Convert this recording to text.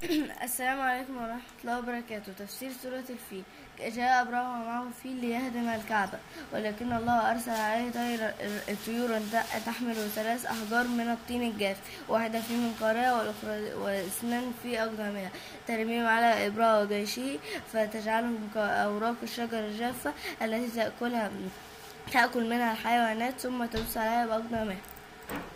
السلام عليكم ورحمة الله وبركاته. تفسير سورة الفيل. جاء أبرهة ومعه فيل ليهدم الكعبة، ولكن الله أرسل عليه طيورا تحمل 3 أحجار من الطين الجاف، واحدة في منقارها والأخرى واثنان في أقدامها، ترميم على إبرهة وجيشه فتجعلهم كأوراق الشجر الجافة التي تأكل منها الحيوانات ثم تدوس عليها بأقدامها.